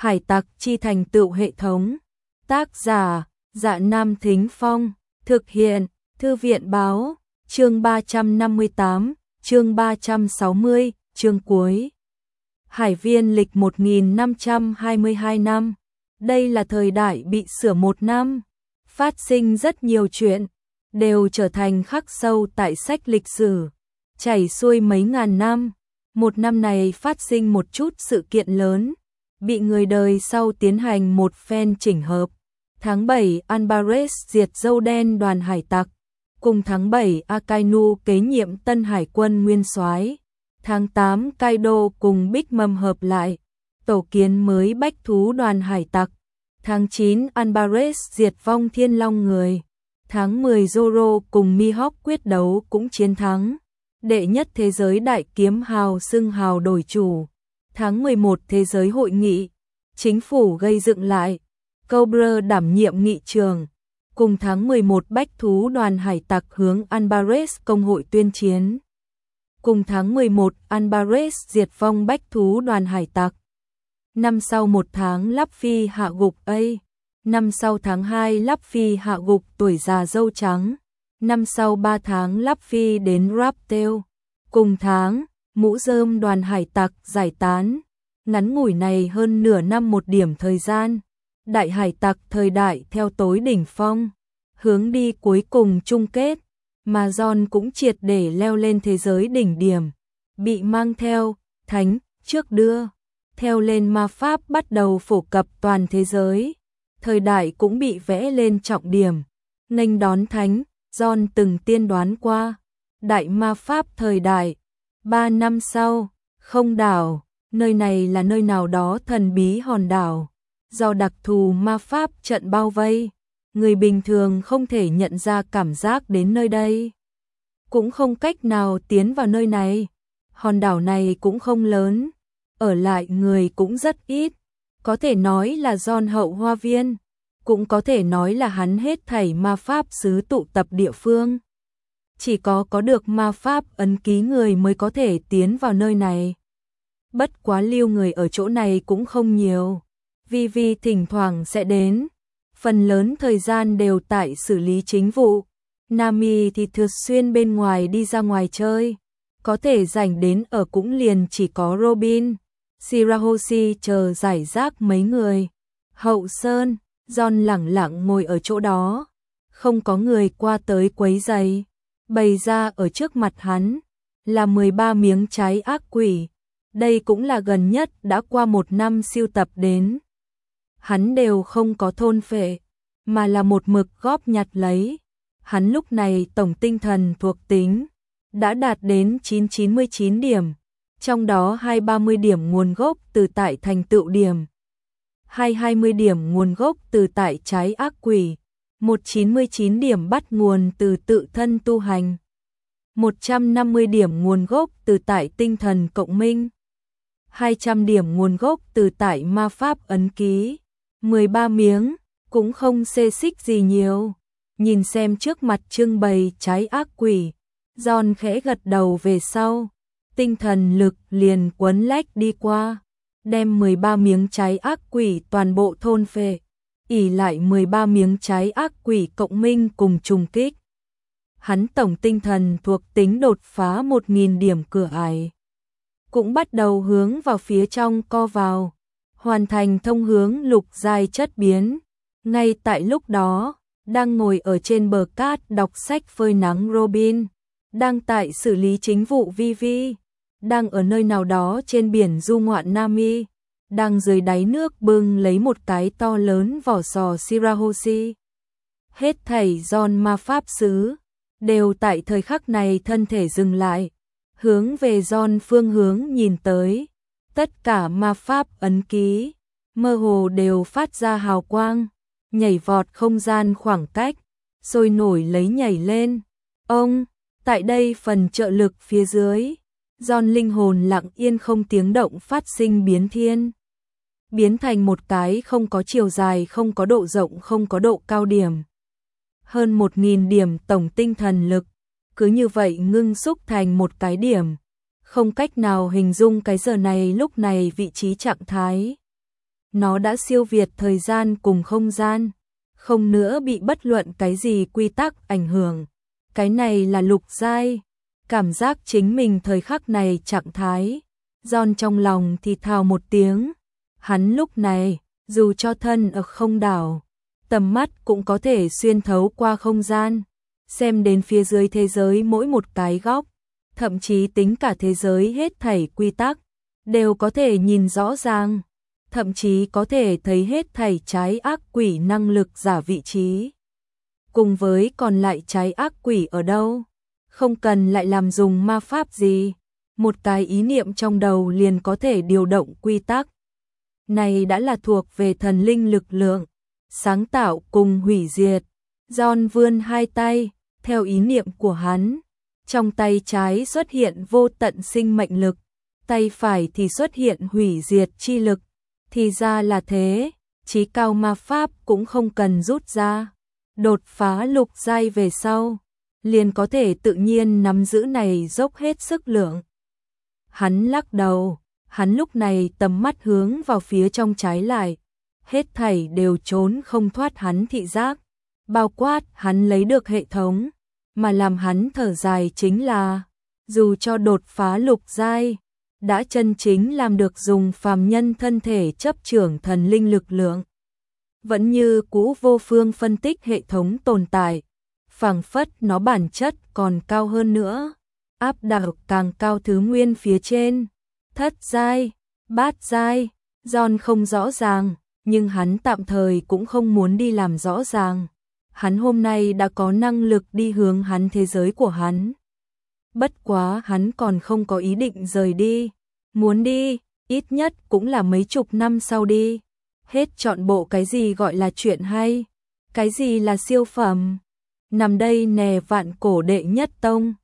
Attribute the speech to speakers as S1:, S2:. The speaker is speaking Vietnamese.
S1: Hải tặc chi thành tựu hệ thống. Tác giả, Dạ Nam Thính Phong. Thực hiện, Thư viện báo. Chương 358, chương 360, chương cuối. Hải viên lịch 1522 năm. Đây là thời đại bị sửa một năm. Phát sinh rất nhiều chuyện, đều trở thành khắc sâu tại sách lịch sử. Chảy xuôi mấy ngàn năm. Một năm này phát sinh một chút sự kiện lớn, bị người đời sau tiến hành một phen chỉnh hợp. Tháng 7 Alvarez diệt dâu đen đoàn hải tặc. Cùng tháng 7 Akainu kế nhiệm Tân Hải quân nguyên soái. Tháng 8 Kaido cùng Big Mom hợp lại, tổ kiến mới bách thú đoàn hải tặc. Tháng 9 Alvarez diệt vong thiên long người. Tháng 10 Zoro cùng Mihawk quyết đấu cũng chiến thắng. Đệ nhất thế giới đại kiếm hào xưng hào đổi chủ. Tháng 11 thế giới hội nghị, chính phủ gây dựng lại, Cobra đảm nhiệm nghị trường. Cùng tháng 11 bách thú đoàn hải tặc hướng Alvarez công hội tuyên chiến. Cùng tháng 11 Alvarez diệt vong bách thú đoàn hải tặc. Năm sau một tháng Luffy hạ gục A. Năm sau tháng 2 Luffy hạ gục tuổi già dâu trắng. Năm sau 3 tháng Luffy đến Raptail. Cùng tháng, mũ rơm đoàn hải tặc giải tán. Ngắn ngủi này hơn nửa năm một điểm thời gian. Đại hải tặc thời đại theo tối đỉnh phong, hướng đi cuối cùng chung kết, mà John cũng triệt để leo lên thế giới đỉnh điểm, bị mang theo, thánh, trước đưa, theo lên ma pháp bắt đầu phổ cập toàn thế giới. Thời đại cũng bị vẽ lên trọng điểm, nghênh đón thánh, John từng tiên đoán qua. Đại ma pháp thời đại, 3 năm sau, không đảo, nơi này là nơi nào đó thần bí hòn đảo. Do đặc thù ma pháp trận bao vây, người bình thường không thể nhận ra cảm giác đến nơi đây. Cũng không cách nào tiến vào nơi này. Hòn đảo này cũng không lớn, ở lại người cũng rất ít. Có thể nói là John hậu hoa viên, cũng có thể nói là hắn hết thảy ma pháp xứ tụ tập địa phương. Chỉ có được ma pháp ấn ký người mới có thể tiến vào nơi này. Bất quá lưu người ở chỗ này cũng không nhiều. Vivi thỉnh thoảng sẽ đến, phần lớn thời gian đều tại xử lý chính vụ. Nami thì thường xuyên bên ngoài đi ra ngoài chơi, có thể rảnh đến ở cũng liền chỉ có Robin, Shirahoshi chờ giải rác mấy người. Hậu Sơn, John lẳng lặng ngồi ở chỗ đó, không có người qua tới quấy rầy. Bày ra ở trước mặt hắn là 13 miếng trái ác quỷ. Đây cũng là gần nhất đã qua một năm siêu tập đến. Hắn đều không có thôn phệ, mà là một mực góp nhặt lấy. Hắn lúc này tổng tinh thần thuộc tính đã đạt đến 999 điểm, trong đó 230 điểm nguồn gốc từ tại thành tựu điểm, 220 điểm nguồn gốc từ tại trái ác quỷ, 199 điểm bắt nguồn từ tự thân tu hành, 150 điểm nguồn gốc từ tại tinh thần cộng minh, 200 điểm nguồn gốc từ tại ma pháp ấn ký. 13 miếng, cũng không xê xích gì nhiều. Nhìn xem trước mặt trưng bày trái ác quỷ, John khẽ gật đầu về sau. Tinh thần lực liền quấn lách đi qua, đem 13 miếng trái ác quỷ toàn bộ thôn phệ, ỉ lại 13 miếng trái ác quỷ cộng minh cùng trùng kích. Hắn tổng tinh thần thuộc tính đột phá 1000 điểm cửa ải, cũng bắt đầu hướng vào phía trong co vào, hoàn thành thông hướng lục giai chất biến. Ngay tại lúc đó, đang ngồi ở trên bờ cát đọc sách phơi nắng Robin, đang tại xử lý chính vụ Vivi, đang ở nơi nào đó trên biển du ngoạn Nami, đang dưới đáy nước bưng lấy một cái to lớn vỏ sò Shirahoshi. Hết thảy John ma pháp sứ đều tại thời khắc này thân thể dừng lại, hướng về John phương hướng nhìn tới. Tất cả ma pháp ấn ký mơ hồ đều phát ra hào quang, nhảy vọt không gian khoảng cách, sôi nổi lấy nhảy lên. Ông, tại đây phần trợ lực phía dưới, John linh hồn lặng yên không tiếng động phát sinh biến thiên. Biến thành một cái không có chiều dài, không có độ rộng, không có độ cao điểm. Hơn 1000 điểm tổng tinh thần lực, cứ như vậy ngưng xúc thành một cái điểm. Không cách nào hình dung cái giờ này lúc này vị trí trạng thái. nó đã siêu việt thời gian cùng không gian, không nữa bị bất luận cái gì quy tắc ảnh hưởng. Cái này là lục giai, cảm giác chính mình thời khắc này trạng thái. John trong lòng thì thào một tiếng, hắn lúc này, dù cho thân ở không đảo, tầm mắt cũng có thể xuyên thấu qua không gian, xem đến phía dưới thế giới mỗi một cái góc, thậm chí tính cả thế giới hết thảy quy tắc, đều có thể nhìn rõ ràng, thậm chí có thể thấy hết thảy trái ác quỷ năng lực giả vị trí. Cùng với còn lại trái ác quỷ ở đâu, không cần lại làm dùng ma pháp gì, một cái ý niệm trong đầu liền có thể điều động quy tắc. Này đã là thuộc về thần linh lực lượng, sáng tạo cùng hủy diệt. John vươn hai tay, theo ý niệm của hắn, trong tay trái xuất hiện vô tận sinh mệnh lực, tay phải thì xuất hiện hủy diệt chi lực. Thì ra là thế, chí cao ma pháp cũng không cần rút ra. Đột phá lục giai về sau, liền có thể tự nhiên nắm giữ này dốc hết sức lượng. Hắn lắc đầu, hắn lúc này tầm mắt hướng vào phía trong trái lại, hết thảy đều trốn không thoát hắn thị giác, bao quát hắn lấy được hệ thống, mà làm hắn thở dài chính là, dù cho đột phá lục giai, đã chân chính làm được dùng phàm nhân thân thể chấp chưởng thần linh lực lượng. Vẫn như cũ vô phương phân tích hệ thống tồn tại, phảng phất nó bản chất còn cao hơn nữa, áp đảo càng cao thứ nguyên phía trên, thất giai, bát giai, John không rõ ràng, nhưng hắn tạm thời cũng không muốn đi làm rõ ràng. Hắn hôm nay đã có năng lực đi hướng hắn thế giới của hắn. Bất quá hắn còn không có ý định rời đi, muốn đi, ít nhất cũng là mấy chục năm sau đi. Hết trọn bộ cái gì gọi là chuyện hay, cái gì là siêu phẩm. Nằm đây nè vạn cổ đệ nhất tông.